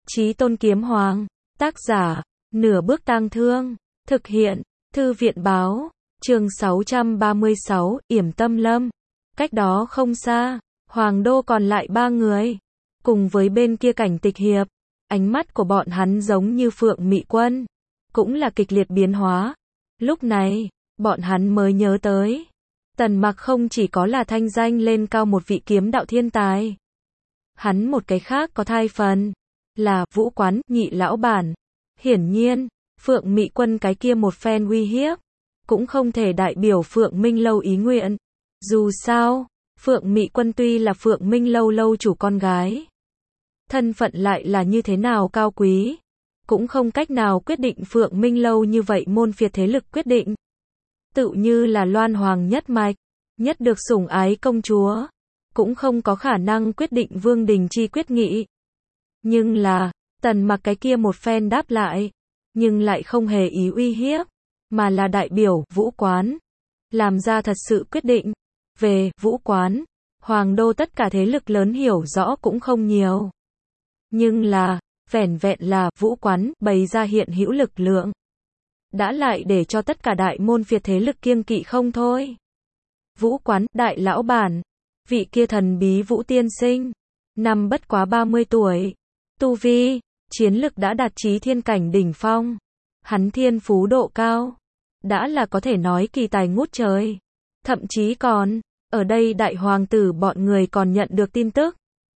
Chí Tôn Kiếm Hoàng. Tác giả, Nửa Bước Tang Thương. Thực hiện, Thư viện Báo. Chương 636, Yểm Tâm Lâm. Cách đó không xa, Hoàng đô còn lại 3 người. Cùng với bên kia Cảnh Tịch Hiệp, ánh mắt của bọn hắn giống như Phượng Mị Quân, cũng là kịch liệt biến hóa. Lúc này, bọn hắn mới nhớ tới, Tần Mặc không chỉ có là thanh danh lên cao một vị kiếm đạo thiên tài. Hắn một cái khác có thai phần, là Vũ Quán, nhị lão bản. Hiển nhiên, Phượng Mị Quân cái kia một phen uy hiếp, cũng không thể đại biểu Phượng Minh Lâu ý nguyện. Dù sao, Phượng Mị Quân tuy là Phượng Minh Lâu lâu chủ con gái, thân phận lại là như thế nào cao quý, cũng không cách nào quyết định Phượng Minh Lâu như vậy môn phiệt thế lực quyết định. Tự như là Loan Hoàng nhất mạch, nhất được sủng ái công chúa, cũng không có khả năng quyết định vương đình chi quyết nghị. Nhưng là, Tần Mặc cái kia một phen đáp lại, nhưng lại không hề ý uy hiếp, mà là đại biểu Vũ Quán, làm ra thật sự quyết định. Về Vũ Quán, Hoàng đô tất cả thế lực lớn hiểu rõ cũng không nhiều. Nhưng là, vẻn vẹn là Vũ Quán bày ra hiện hữu lực lượng, đã lại để cho tất cả đại môn phiệt thế lực kiêng kỵ không thôi. Vũ Quán, đại lão bản, vị kia thần bí Vũ tiên sinh, năm bất quá 30 tuổi, tu vi, chiến lực đã đạt chí thiên cảnh đỉnh phong. Hắn thiên phú độ cao, đã là có thể nói kỳ tài ngút trời. Thậm chí còn, ở đây đại hoàng tử bọn người còn nhận được tin tức.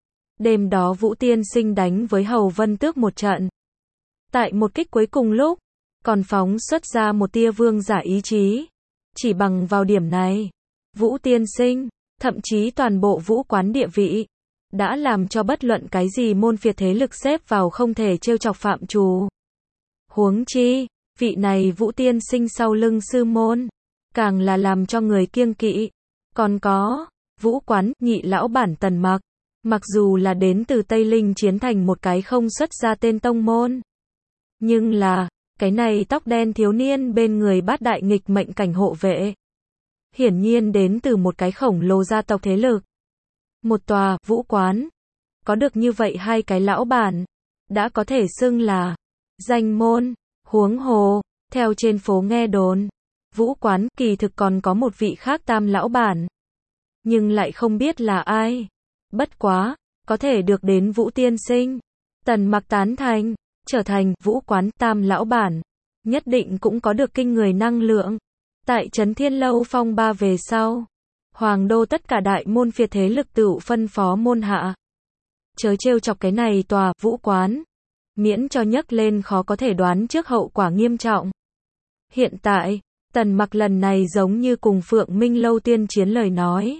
Đêm đó Vũ tiên sinh đánh với Hầu Vân Tước một trận. Tại một kích cuối cùng lúc, còn phóng xuất ra một tia vương giả ý chí. Chỉ bằng vào điểm này, Vũ tiên sinh, thậm chí toàn bộ Vũ Quán địa vị, đã làm cho bất luận cái gì môn phiệt thế lực xếp vào không thể trêu chọc phạm trù. Huống chi, vị này Vũ tiên sinh sau lưng sư môn, càng là làm cho người kiêng kỵ. Còn có, Vũ Quán, nhị lão bản Tần Mặc, mặc dù là đến từ Tây Linh chiến thành một cái không xuất ra tên tông môn. Nhưng là, cái này tóc đen thiếu niên bên người bát đại nghịch mệnh cảnh hộ vệ, hiển nhiên đến từ một cái khổng lồ gia tộc thế lực. Một tòa Vũ Quán, có được như vậy hai cái lão bản, đã có thể xưng là danh môn. Huống hồ, theo trên phố nghe đồn, Vũ Quán kỳ thực còn có một vị khác tam lão bản, nhưng lại không biết là ai. Bất quá, có thể được đến Vũ tiên sinh, Tần Mặc tán thành, trở thành Vũ Quán tam lão bản, nhất định cũng có được kinh người năng lượng. Tại Trấn Thiên Lâu phong ba về sau, Hoàng đô tất cả đại môn phiệt thế lực tựu phân phó môn hạ, chớ trêu chọc cái này tòa Vũ Quán, miễn cho nhấc lên khó có thể đoán trước hậu quả nghiêm trọng. Hiện tại, Tần Mặc lần này giống như cùng Phượng Minh Lâu tiên chiến lời nói,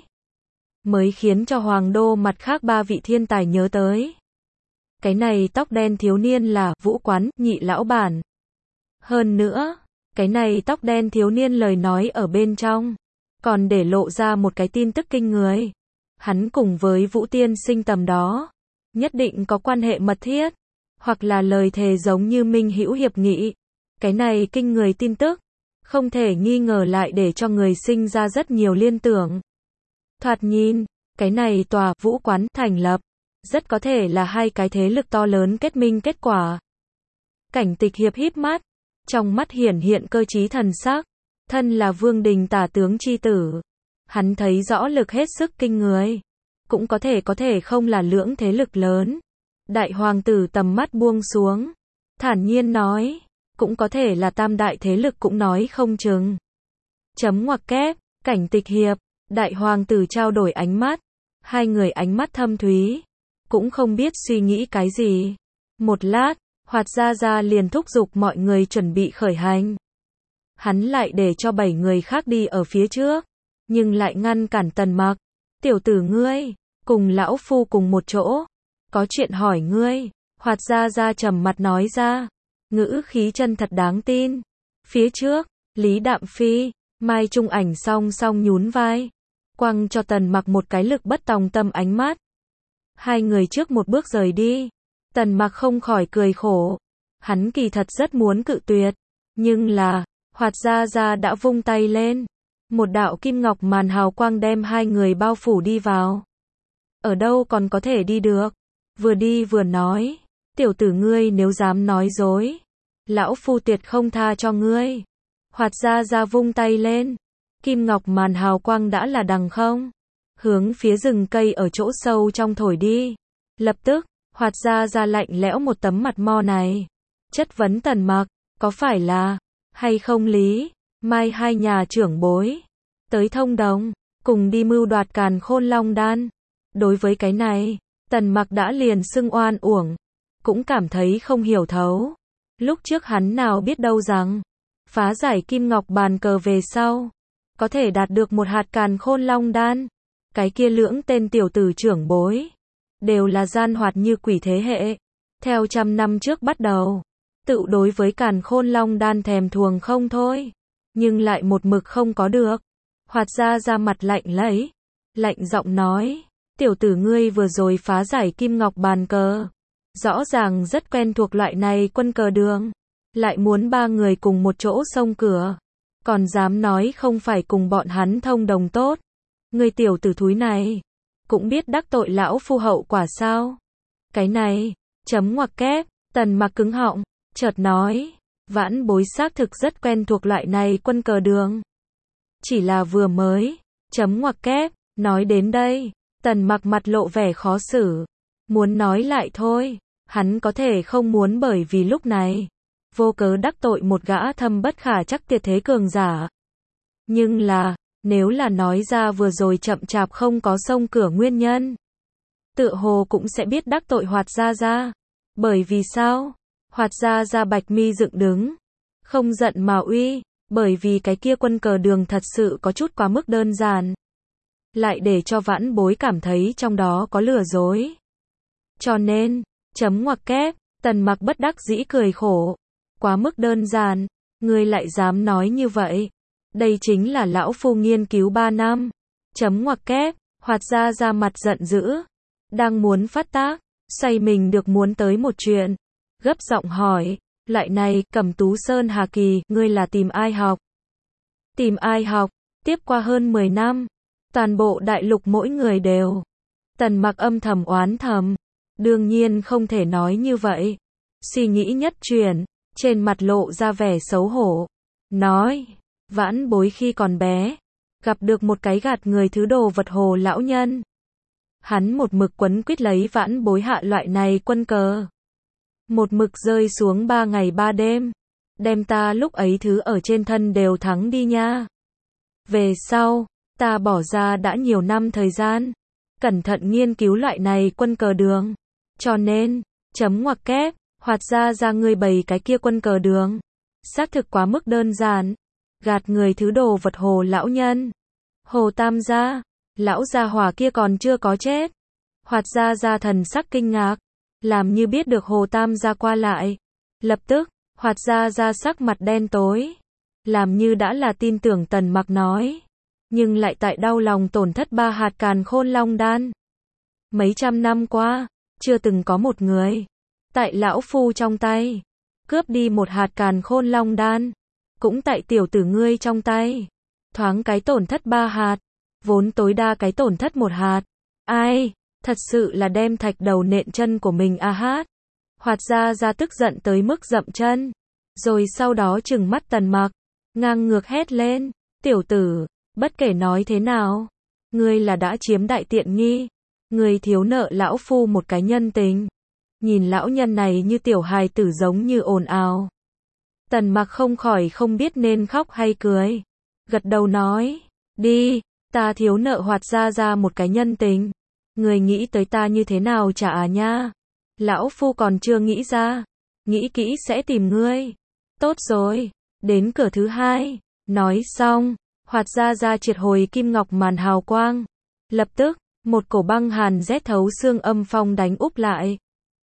mới khiến cho Hoàng đô mặt khác 3 vị thiên tài nhớ tới. Cái này tóc đen thiếu niên là Vũ Quán, nhị lão bản. Hơn nữa, cái này tóc đen thiếu niên lời nói ở bên trong, còn để lộ ra một cái tin tức kinh người. Hắn cùng với Vũ tiên sinh tầm đó, nhất định có quan hệ mật thiết, hoặc là lời thề giống như minh hữu hiệp nghị. Cái này kinh người tin tức, không thể nghi ngờ lại để cho người sinh ra rất nhiều liên tưởng. Thoạt nhìn, cái này tòa Vũ Quán thành lập, rất có thể là hai cái thế lực to lớn kết minh kết quả. Cảnh Tịch Hiệp híp mắt, trong mắt hiển hiện cơ trí thần sắc, thân là Vương đình tả tướng chi tử, hắn thấy rõ lực hết sức kinh người, cũng có thể không là lưỡng thế lực lớn. Đại hoàng tử tầm mắt buông xuống, thản nhiên nói, cũng có thể là tam đại thế lực cũng nói không chừng. Chấm ngoặc kép, Cảnh Tịch Hiệp, đại hoàng tử trao đổi ánh mắt, hai người ánh mắt thâm thúy, cũng không biết suy nghĩ cái gì. Một lát, Hoạt Gia Gia liền thúc giục mọi người chuẩn bị khởi hành. Hắn lại để cho 7 người khác đi ở phía trước, nhưng lại ngăn cản Tần Mặc. Tiểu tử ngươi, cùng lão phu cùng một chỗ, có chuyện hỏi ngươi. Hoạt Gia Gia trầm mặt nói ra, ngữ khí chân thật đáng tin. Phía trước, Lý Đạm Phi, Mai Trung Ảnh song song nhún vai, quăng cho Tần Mặc một cái lực bất tòng tâm ánh mắt. Hai người trước một bước rời đi, Tần Mặc không khỏi cười khổ. Hắn kỳ thật rất muốn cự tuyệt, nhưng là, Hoạt Gia Gia đã vung tay lên, một đạo kim ngọc màn hào quang đem hai người bao phủ đi vào. Ở đâu còn có thể đi được? Vừa đi vừa nói, tiểu tử ngươi nếu dám nói dối, lão phu tuyệt không tha cho ngươi. Hoạt Gia Gia vung tay lên, kim ngọc màn hào quang đã là đằng không, hướng phía rừng cây ở chỗ sâu trong thổi đi. Lập tức, Hoạt Gia Gia lạnh lẽo một tấm mặt mo này, chất vấn Tần Mặc, có phải là, hay không Lý, Mai hai nhà trưởng bối, tới thông đồng, cùng đi mưu đoạt Càn Khôn Long Đan. Đối với cái này, Tần Mặc đã liền xưng oan uổng, cũng cảm thấy không hiểu thấu. Lúc trước hắn nào biết đâu rằng, phá giải kim ngọc bàn cờ về sau, có thể đạt được một hạt Càn Khôn Long Đan. Cái kia lưỡng tên tiểu tử trưởng bối, đều là gian hoạt như quỷ thế hệ. Theo 100 năm trước bắt đầu, tự đối với Càn Khôn Long Đan thèm thuồng không thôi, nhưng lại một mực không có được. Hoạt Gia Gia mặt lạnh lấy, lạnh giọng nói, tiểu tử ngươi vừa rồi phá giải kim ngọc bàn cờ, rõ ràng rất quen thuộc loại này quân cờ đường, lại muốn ba người cùng một chỗ xông cửa, còn dám nói không phải cùng bọn hắn thông đồng tốt. Ngươi tiểu tử thúi này, cũng biết đắc tội lão phu hậu quả sao? Cái này, chấm ngoặc kép, Tần Mặc cứng họng, chợt nói, vãn bối xác thực rất quen thuộc loại này quân cờ đường. Chỉ là vừa mới, chấm ngoặc kép, nói đến đây, Tần Mặc mặt lộ vẻ khó xử, muốn nói lại thôi, hắn có thể không muốn bởi vì lúc này, vô cớ đắc tội một gã thâm bất khả chắc tuyệt thế cường giả. Nhưng là, nếu là nói ra vừa rồi chậm chạp không có xông cửa nguyên nhân, tựa hồ cũng sẽ biết đắc tội Hoạt Gia Gia. Bởi vì sao? Hoạt Gia Gia bạch mi dựng đứng, không giận mà uy, bởi vì cái kia quân cờ đường thật sự có chút quá mức đơn giản, lại để cho vãn bối cảm thấy trong đó có lừa dối. Cho nên, chấm ngoặc kép, Tần Mặc bất đắc dĩ cười khổ, quá mức đơn giản, ngươi lại dám nói như vậy. Đây chính là lão phu nghiên cứu 3 năm. Chấm ngoặc kép, Hoạt Gia Gia mặt giận dữ, đang muốn phát tác, xoay mình được muốn tới một chuyện, gấp giọng hỏi, loại này, Cẩm Tú Sơn Hà Kỳ, ngươi là tìm ai học? Tìm ai học? Tiếp qua hơn 10 năm, toàn bộ đại lục mỗi người đều. Tần Mặc âm thầm oán thầm, đương nhiên không thể nói như vậy. Suy nghĩ nhất chuyển, trên mặt lộ ra vẻ xấu hổ, nói, vãn bối khi còn bé, gặp được một cái gạt người thứ đồ vật hồ lão nhân. Hắn một mực quấn quýt lấy vãn bối hạ loại này quân cờ. Một mực rơi xuống 3 ngày 3 đêm. Đem ta lúc ấy thứ ở trên thân đều thắng đi nha. Về sau, ta bỏ ra đã nhiều năm thời gian, cẩn thận nghiên cứu loại này quân cờ đường. Cho nên, chấm ngoặc kép, Hoạt Gia Gia ngươi bày cái kia quân cờ đường, xác thực quá mức đơn giản. Gạt người thứ đồ vật hồ lão nhân. Hồ Tam gia, lão gia hỏa kia còn chưa có chết. Hoạt Gia Gia thần sắc kinh ngạc, làm như biết được Hồ Tam gia qua lại. Lập tức, Hoạt Gia Gia sắc mặt đen tối, làm như đã là tin tưởng Tần Mặc nói, nhưng lại tại đau lòng tổn thất 3 hạt Càn Khôn Long Đan. Mấy trăm năm qua, chưa từng có một người, tại lão phu trong tay, cướp đi một hạt Càn Khôn Long Đan. Cũng tại tiểu tử ngươi trong tay, thoáng cái tổn thất 3 hạt, vốn tối đa cái tổn thất 1 hạt. Ai, thật sự là đem thạch đầu nện chân của mình a hát. Hoạt Gia Gia tức giận tới mức dậm chân, rồi sau đó trừng mắt Tần Mặc, ngang ngược hét lên, tiểu tử, bất kể nói thế nào, ngươi là đã chiếm đại tiện nghi, ngươi thiếu nợ lão phu một cái nhân tình. Nhìn lão nhân này như tiểu hài tử giống như ồn ào. Tần Mặc không khỏi không biết nên khóc hay cười. Gật đầu nói, đi, ta thiếu nợ Hoạt Gia Gia một cái nhân tình. Người nghĩ tới ta như thế nào trả à nha? Lão phu còn chưa nghĩ ra, nghĩ kỹ sẽ tìm ngươi. Tốt rồi, đến cửa thứ 2. Nói xong, Hoạt Gia Gia triệt hồi kim ngọc màn hào quang. Lập tức, một cổ băng hàn rét thấu xương âm phong đánh úp lại.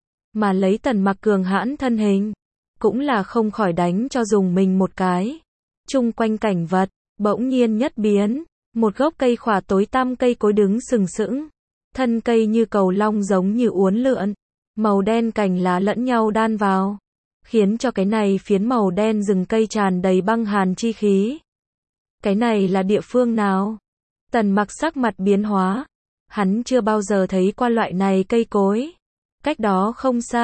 Mà lấy Tần Mặc cường hãn thân hình, cũng là không khỏi đánh cho dùng mình một cái. Chung quanh cảnh vật, bỗng nhiên nhất biến, một gốc cây khỏa tối tăm cây cối đứng sừng sững. Thân cây như cầu long giống như uốn lượn, màu đen cành lá lẫn nhau đan vào, khiến cho cái này phiến màu đen rừng cây tràn đầy băng hàn chi khí. Cái này là địa phương nào? Tần Mặc sắc mặt biến hóa, hắn chưa bao giờ thấy qua loại này cây cối. Cách đó không xa,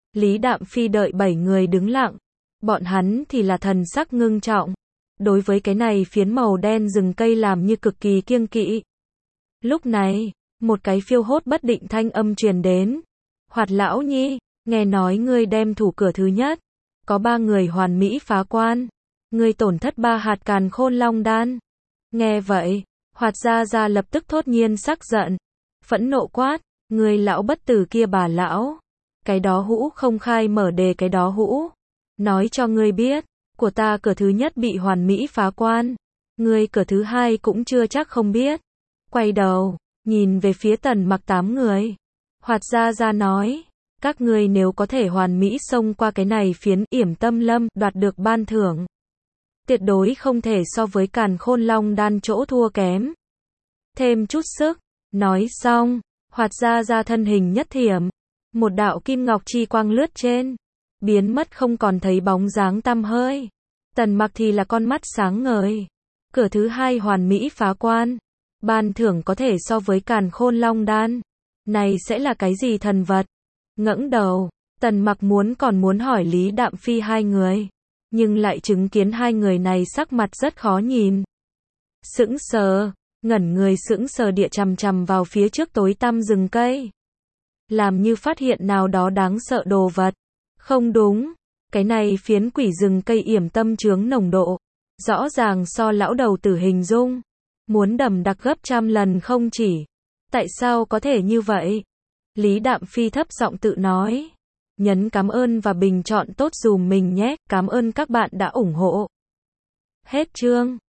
Lý Đạm Phi đợi 7 người đứng lặng. Bọn hắn thì là thần sắc ngưng trọng. Đối với cái này phiến màu đen rừng cây làm như cực kỳ kiêng kỵ. Lúc này, một cái phiêu hốt bất định thanh âm truyền đến. Hoạt lão nhi, nghe nói ngươi đem thủ cửa thứ nhất. Có 3 người hoàn mỹ phá quan. Ngươi tổn thất 3 hạt càn khôn long đan. Nghe vậy, Hoạt Gia Gia lập tức thốt nhiên sắc giận. Phẫn nộ quát, ngươi lão bất tử kia bà lão. Cái đó hũ không khai mở đề cái đó hũ. Nói cho ngươi biết, của ta cửa thứ nhất bị hoàn mỹ phá quan. Ngươi cửa thứ hai cũng chưa chắc không biết. Quay đầu, nhìn về phía Tần Mặc 8 người. Hoạt Gia Gia nói, các ngươi nếu có thể hoàn mỹ xông qua cái này phiến yểm tâm lâm, đoạt được ban thưởng. Tuyệt đối không thể so với càn khôn long đan chỗ thua kém. Thêm chút sức. Nói xong, Hoạt Gia Gia thân hình nhất thiểm. Một đạo kim ngọc chi quang lướt trên. Biến mất không còn thấy bóng dáng tăm hơi. Tần Mặc thì là con mắt sáng ngời. Cửa thứ hai hoàn mỹ phá quan. Ban thưởng có thể so với càn khôn long đan. Này sẽ là cái gì thần vật? Ngẩng đầu, Tần Mặc còn muốn hỏi Lý Đạm Phi 2 người. Nhưng lại chứng kiến 2 người này sắc mặt rất khó nhìn. Sững sờ, ngẩn người sững sờ địa chằm chằm vào phía trước tối tăm rừng cây. Làm như phát hiện nào đó đáng sợ đồ vật. Không đúng, cái này phiến quỷ rừng cây yểm tâm chướng nồng độ. Rõ ràng so lão đầu tử hình dung. Muốn đậm đặc gấp trăm lần không chỉ. Tại sao có thể như vậy? Lý Đạm Phi thấp giọng tự nói. Nhấn cảm ơn và bình chọn tốt dùm mình nhé. Cảm ơn các bạn đã ủng hộ. Hết chương.